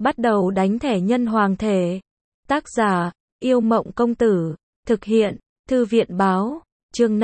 Bắt đầu đánh thẻ nhân hoàng thể. Tác giả, Yêu Mộng Công Tử. Thực hiện, Thư viện Báo. Chương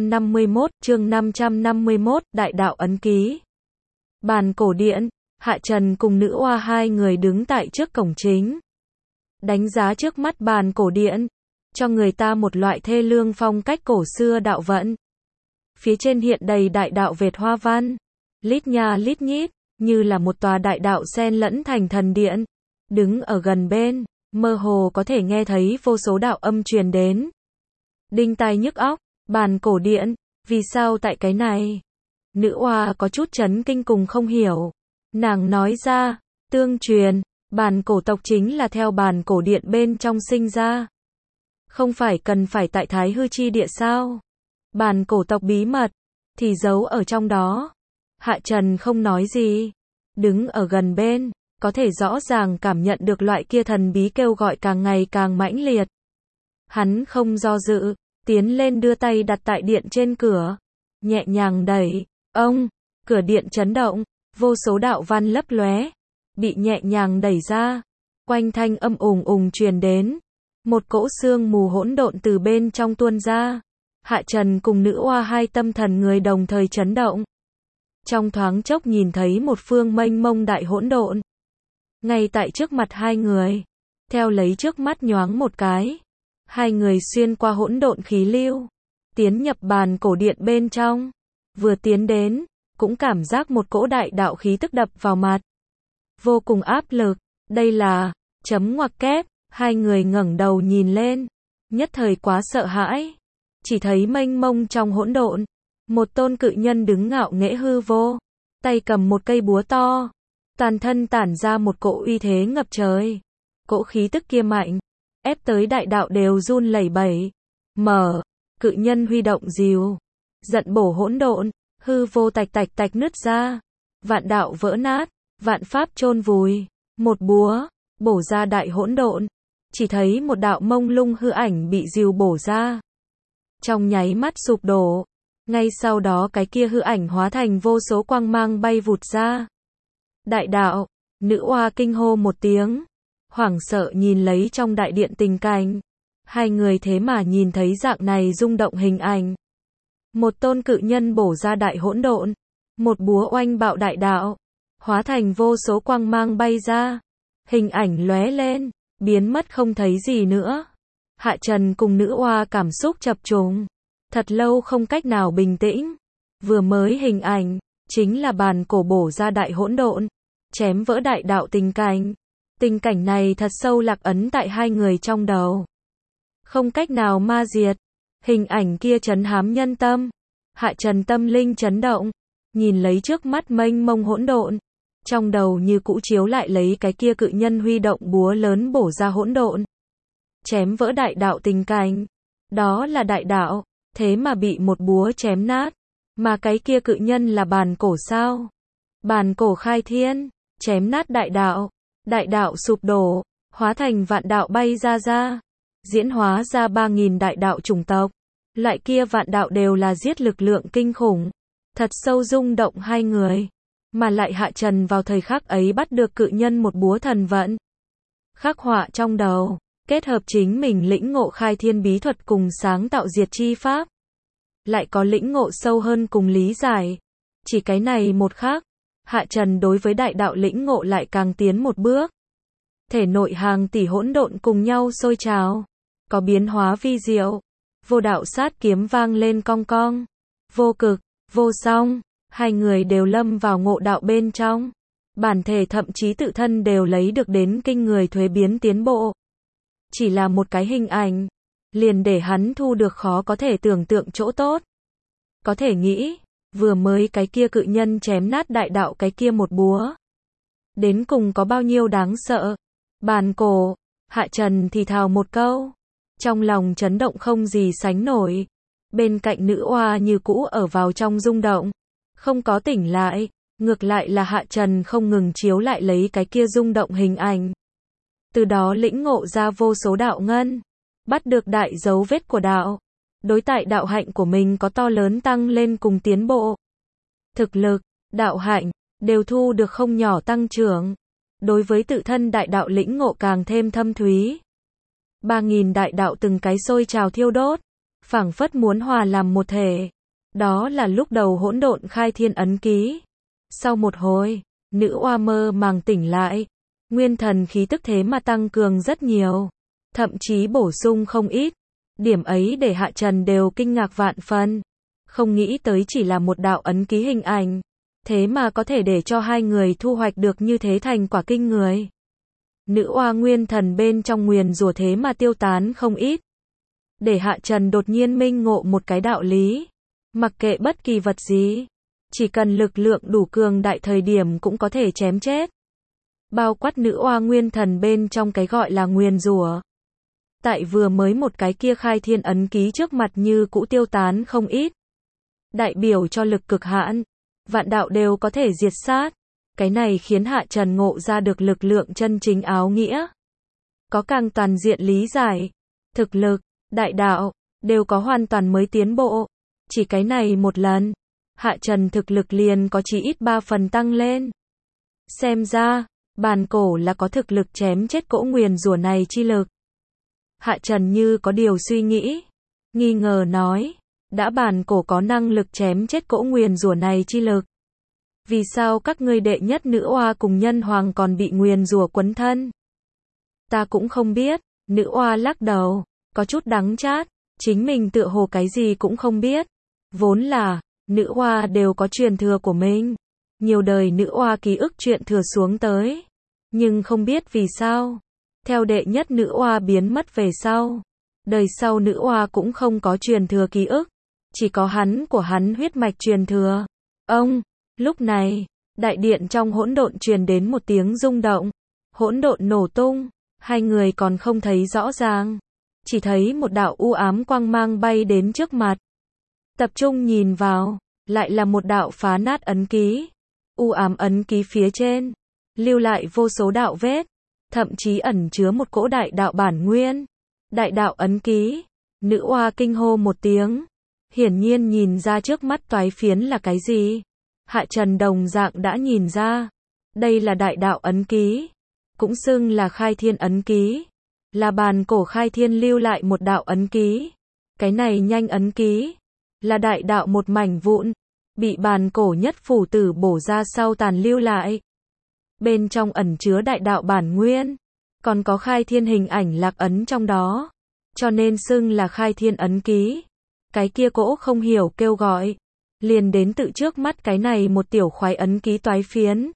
551, Đại đạo ấn ký. Bàn cổ điện, Hạ Trần cùng nữ oa hai người đứng tại trước cổng chính. Đánh giá trước mắt bàn cổ điện, cho người ta một loại thê lương phong cách cổ xưa đạo vận. Phía trên hiện đầy đại đạo Việt hoa văn, lít nha lít nhít, như là một tòa đại đạo xen lẫn thành thần điện. Đứng ở gần bên, mơ hồ có thể nghe thấy vô số đạo âm truyền đến. Đinh tai nhức óc, bàn cổ điện, vì sao tại cái này? Nữ oa có chút chấn kinh cùng không hiểu. Nàng nói ra, tương truyền, bàn cổ tộc chính là theo bàn cổ điện bên trong sinh ra. Không phải cần phải tại Thái Hư chi địa sao? Bàn cổ tộc bí mật, thì giấu ở trong đó. Hạ Trần không nói gì. Đứng ở gần bên, có thể rõ ràng cảm nhận được loại kia thần bí kêu gọi càng ngày càng mãnh liệt. Hắn không do dự, tiến lên đưa tay đặt tại điện trên cửa. Nhẹ nhàng đẩy, cửa điện chấn động, vô số đạo văn lấp lóe, bị nhẹ nhàng đẩy ra. Quanh thanh âm ùng ùng truyền đến. Một cỗ sương mù hỗn độn từ bên trong tuôn ra. Hạ Trần cùng nữ oa hai tâm thần người đồng thời chấn động. Trong thoáng chốc nhìn thấy một phương mênh mông đại hỗn độn. Ngay tại trước mặt hai người. Theo lấy trước mắt nhoáng một cái. Hai người xuyên qua hỗn độn khí lưu. Tiến nhập bàn cổ điện bên trong. Vừa tiến đến, cũng cảm giác một cỗ đại đạo khí tức đập vào mặt. Vô cùng áp lực. Đây là, chấm ngoặc kép. Hai người ngẩng đầu nhìn lên. Nhất thời quá sợ hãi. Chỉ thấy mênh mông trong hỗn độn. Một tôn cự nhân đứng ngạo nghễ hư vô. Tay cầm một cây búa to. Toàn thân tản ra một cỗ uy thế ngập trời. Cỗ khí tức kia mạnh. Ép tới đại đạo đều run lẩy bẩy. Cự nhân huy động rìu. Giận bổ hỗn độn. Hư vô tạch tạch tạch nứt ra. Vạn đạo vỡ nát. Vạn pháp chôn vùi. Một búa. Bổ ra đại hỗn độn. Chỉ thấy một đạo mông lung hư ảnh bị rìu bổ ra. Trong nháy mắt sụp đổ. Ngay sau đó cái kia hư ảnh hóa thành vô số quang mang bay vụt ra. Đại đạo, nữ oa kinh hô một tiếng. Hoảng sợ nhìn lấy trong đại điện tình cảnh. Hai người thế mà nhìn thấy dạng này rung động hình ảnh. Một tôn cự nhân bổ ra đại hỗn độn. Một búa oanh bạo đại đạo. Hóa thành vô số quang mang bay ra. Hình ảnh lóe lên, biến mất không thấy gì nữa. Hạ Trần cùng nữ oa cảm xúc chập trùng. Thật lâu không cách nào bình tĩnh. Vừa mới hình ảnh, chính là bàn cổ bổ ra đại hỗn độn. Chém vỡ đại đạo tình cảnh. Tình cảnh này thật sâu lạc ấn tại hai người trong đầu. Không cách nào ma diệt. Hình ảnh kia trấn hám nhân tâm. Hạ Trần tâm linh chấn động. Nhìn lấy trước mắt mênh mông hỗn độn. Trong đầu như cũ chiếu lại lấy cái kia cự nhân huy động búa lớn bổ ra hỗn độn. Chém vỡ đại đạo tình cảnh. Đó là đại đạo. Thế mà bị một búa chém nát. Mà cái kia cự nhân là bàn cổ sao? Bàn cổ khai thiên. Chém nát đại đạo. Đại đạo sụp đổ. Hóa thành vạn đạo bay ra. Diễn hóa ra 3.000 đại đạo chủng tộc. Loại kia vạn đạo đều là giết lực lượng kinh khủng. Thật sâu rung động hai người. Mà lại Hạ Trần vào thời khắc ấy bắt được cự nhân một búa thần vận. Khắc họa trong đầu. Kết hợp chính mình lĩnh ngộ khai thiên bí thuật cùng sáng tạo diệt chi pháp. Lại có lĩnh ngộ sâu hơn cùng lý giải. Chỉ cái này một khắc. Hạ Trần đối với đại đạo lĩnh ngộ lại càng tiến một bước. Thể nội hàng tỷ hỗn độn cùng nhau sôi trào. Có biến hóa vi diệu. Vô đạo sát kiếm vang lên cong cong. Vô cực, vô song. Hai người đều lâm vào ngộ đạo bên trong. Bản thể thậm chí tự thân đều lấy được đến kinh người thuế biến tiến bộ. Chỉ là một cái hình ảnh. Liền để hắn thu được khó có thể tưởng tượng chỗ tốt. Có thể nghĩ. Vừa mới cái kia cự nhân chém nát đại đạo cái kia một búa. Đến cùng có bao nhiêu đáng sợ. Bàn cổ. Hạ Trần thì thào một câu. Trong lòng chấn động không gì sánh nổi. Bên cạnh nữ oa như cũ ở vào trong rung động. Không có tỉnh lại. Ngược lại là Hạ Trần không ngừng chiếu lại lấy cái kia rung động hình ảnh. Từ đó lĩnh ngộ ra vô số đạo ngân. Bắt được đại dấu vết của đạo. Đối tại đạo hạnh của mình có to lớn tăng lên cùng tiến bộ. Thực lực, đạo hạnh, đều thu được không nhỏ tăng trưởng. đối với tự thân đại đạo lĩnh ngộ càng thêm thâm thúy. 3.000 đại đạo từng cái sôi trào thiêu đốt, phảng phất muốn hòa làm một thể. Đó là lúc đầu hỗn độn khai thiên ấn ký. Sau một hồi, nữ oa mơ màng tỉnh lại, nguyên thần khí tức thế mà tăng cường rất nhiều, thậm chí bổ sung không ít. Điểm ấy để Hạ Trần đều kinh ngạc vạn phần. Không nghĩ tới chỉ là một đạo ấn ký hình ảnh, thế mà có thể để cho hai người thu hoạch được như thế thành quả kinh người. Nữ oa nguyên thần bên trong nguyền rủa thế mà tiêu tán không ít. Để Hạ Trần đột nhiên minh ngộ một cái đạo lý. Mặc kệ bất kỳ vật gì, chỉ cần lực lượng đủ cường đại thời điểm cũng có thể chém chết. Bao quát nữ oa nguyên thần bên trong cái gọi là nguyền rủa. Tại vừa mới một cái kia khai thiên ấn ký trước mặt như cũ tiêu tán không ít. Đại biểu cho lực cực hạn, vạn đạo đều có thể diệt sát. Cái này khiến Hạ Trần ngộ ra được lực lượng chân chính áo nghĩa. Có càng toàn diện lý giải, thực lực, đại đạo, đều có hoàn toàn mới tiến bộ. Chỉ cái này một lần, Hạ Trần thực lực liền có chỉ ít 3 phần tăng lên. Xem ra, bàn cổ là có thực lực chém chết cỗ nguyền rủa này chi lực. Hạ Trần như có điều suy nghĩ, nghi ngờ nói, đã bàn cổ có năng lực chém chết cỗ nguyền rủa này chi lực. Vì sao các ngươi đệ nhất nữ oa cùng nhân hoàng còn bị nguyền rủa quấn thân? Ta cũng không biết, nữ oa lắc đầu, có chút đắng chát, chính mình tựa hồ cái gì cũng không biết. Vốn là, nữ oa đều có truyền thừa của mình. Nhiều đời nữ oa ký ức chuyện thừa xuống tới. Nhưng không biết vì sao. Theo đệ nhất nữ oa biến mất về sau. Đời sau nữ oa cũng không có truyền thừa ký ức. Chỉ có hắn của hắn huyết mạch truyền thừa. Ông, lúc này, đại điện trong hỗn độn truyền đến một tiếng rung động. Hỗn độn nổ tung, hai người còn không thấy rõ ràng. Chỉ thấy một đạo u ám quang mang bay đến trước mặt. Tập trung nhìn vào, lại là một đạo phá nát ấn ký. U ám ấn ký phía trên, lưu lại vô số đạo vết, thậm chí ẩn chứa một cỗ đại đạo bản nguyên. Đại đạo ấn ký, nữ oa kinh hô một tiếng. Hiển nhiên nhìn ra trước mắt toái phiến là cái gì. Hạ Trần đồng dạng đã nhìn ra. Đây là đại đạo ấn ký, cũng xưng là khai thiên ấn ký. Là bàn cổ khai thiên lưu lại một đạo ấn ký. Cái này nhanh ấn ký, là đại đạo một mảnh vụn, bị bàn cổ nhất phủ tử bổ ra sau tàn lưu lại. Bên trong ẩn chứa đại đạo bản nguyên, còn có khai thiên hình ảnh lạc ấn trong đó, cho nên xưng là khai thiên ấn ký. Cái kia cỗ không hiểu kêu gọi, liền đến tự trước mắt cái này một tiểu khoái ấn ký toái phiến.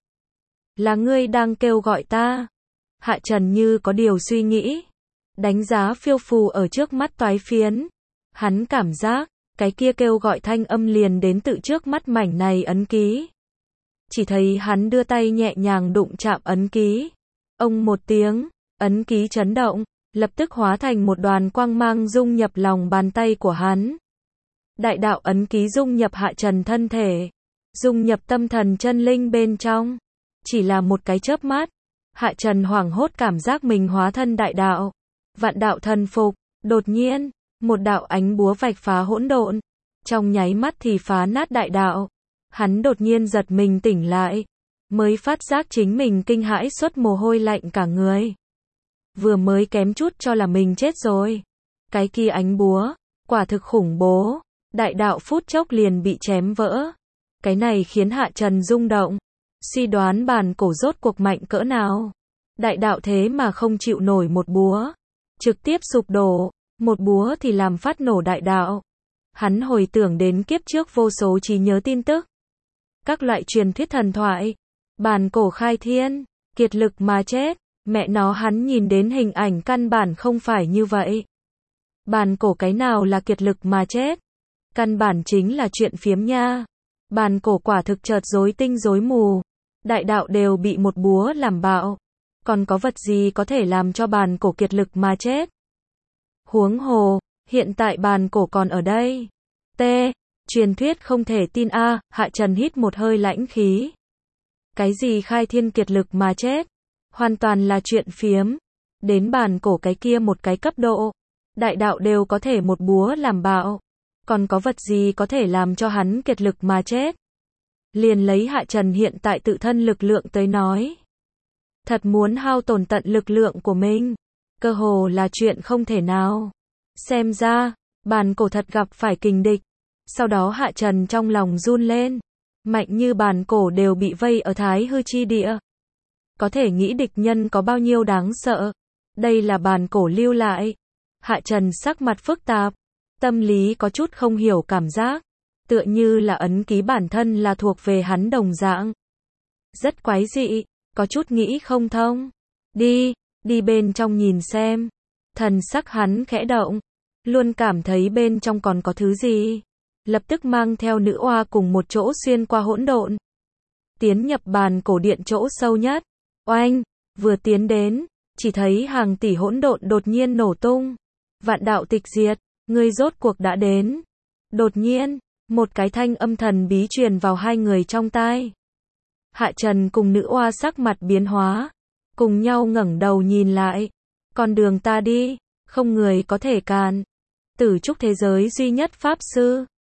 Là ngươi đang kêu gọi ta? Hạ Trần như có điều suy nghĩ, đánh giá phiêu phù ở trước mắt toái phiến. Hắn cảm giác, cái kia kêu gọi thanh âm liền đến tự trước mắt mảnh này ấn ký. Chỉ thấy hắn đưa tay nhẹ nhàng đụng chạm ấn ký. Ông một tiếng, ấn ký chấn động, lập tức hóa thành một đoàn quang mang dung nhập lòng bàn tay của hắn. Đại đạo ấn ký dung nhập Hạ Trần thân thể, dung nhập tâm thần chân linh bên trong. Chỉ là một cái chớp mắt, Hạ Trần hoảng hốt cảm giác mình hóa thân đại đạo. Vạn đạo thần phục, đột nhiên, một đạo ánh búa vạch phá hỗn độn, trong nháy mắt thì phá nát đại đạo. Hắn đột nhiên giật mình tỉnh lại, mới phát giác chính mình kinh hãi xuất mồ hôi lạnh cả người. Vừa mới kém chút cho là mình chết rồi. Cái kia ánh búa, quả thực khủng bố, đại đạo phút chốc liền bị chém vỡ. Cái này khiến Hạ Trần rung động, suy đoán bàn cổ rốt cuộc mạnh cỡ nào. Đại đạo thế mà không chịu nổi một búa, trực tiếp sụp đổ, một búa thì làm phát nổ đại đạo. Hắn hồi tưởng đến kiếp trước vô số trí nhớ tin tức, các loại truyền thuyết thần thoại, bàn cổ khai thiên, kiệt lực mà chết, mẹ nó hắn nhìn đến hình ảnh căn bản không phải như vậy. Bàn cổ cái nào là kiệt lực mà chết? Căn bản chính là chuyện phiếm nha. Bàn cổ quả thực chợt rối tinh rối mù, đại đạo đều bị một búa làm bạo. Còn có vật gì có thể làm cho bàn cổ kiệt lực mà chết? Huống hồ, hiện tại bàn cổ còn ở đây. Truyền thuyết không thể tin a. Hạ Trần hít một hơi lãnh khí. Cái gì khai thiên kiệt lực mà chết? Hoàn toàn là chuyện phiếm. Đến bàn cổ cái kia một cái cấp độ, đại đạo đều có thể một búa làm bạo. Còn có vật gì có thể làm cho hắn kiệt lực mà chết? Liền lấy Hạ Trần hiện tại tự thân lực lượng tới nói, Thật muốn hao tổn tận lực lượng của mình. Cơ hồ là chuyện không thể nào. Xem ra, bàn cổ thật gặp phải kình địch. Sau đó Hạ Trần trong lòng run lên. Mạnh như bàn cổ đều bị vây ở Thái Hư chi địa. Có thể nghĩ địch nhân có bao nhiêu đáng sợ. Đây là bàn cổ lưu lại. Hạ Trần sắc mặt phức tạp. Tâm lý có chút không hiểu cảm giác. Tựa như là ấn ký bản thân là thuộc về hắn đồng dạng. Rất quái dị, có chút nghĩ không thông. Đi bên trong nhìn xem. Thần sắc hắn khẽ động. Luôn cảm thấy bên trong còn có thứ gì. Lập tức mang theo nữ oa cùng một chỗ xuyên qua hỗn độn. Tiến nhập bàn cổ điện chỗ sâu nhất. Oanh, vừa tiến đến, chỉ thấy hàng tỷ hỗn độn đột nhiên nổ tung. Vạn đạo tịch diệt, ngươi rốt cuộc đã đến. Đột nhiên, một cái thanh âm thần bí truyền vào hai người trong tai. Hạ Trần cùng nữ oa sắc mặt biến hóa, cùng nhau ngẩng đầu nhìn lại. Con đường ta đi, không người có thể cản. Tử trúc thế giới duy nhất pháp sư,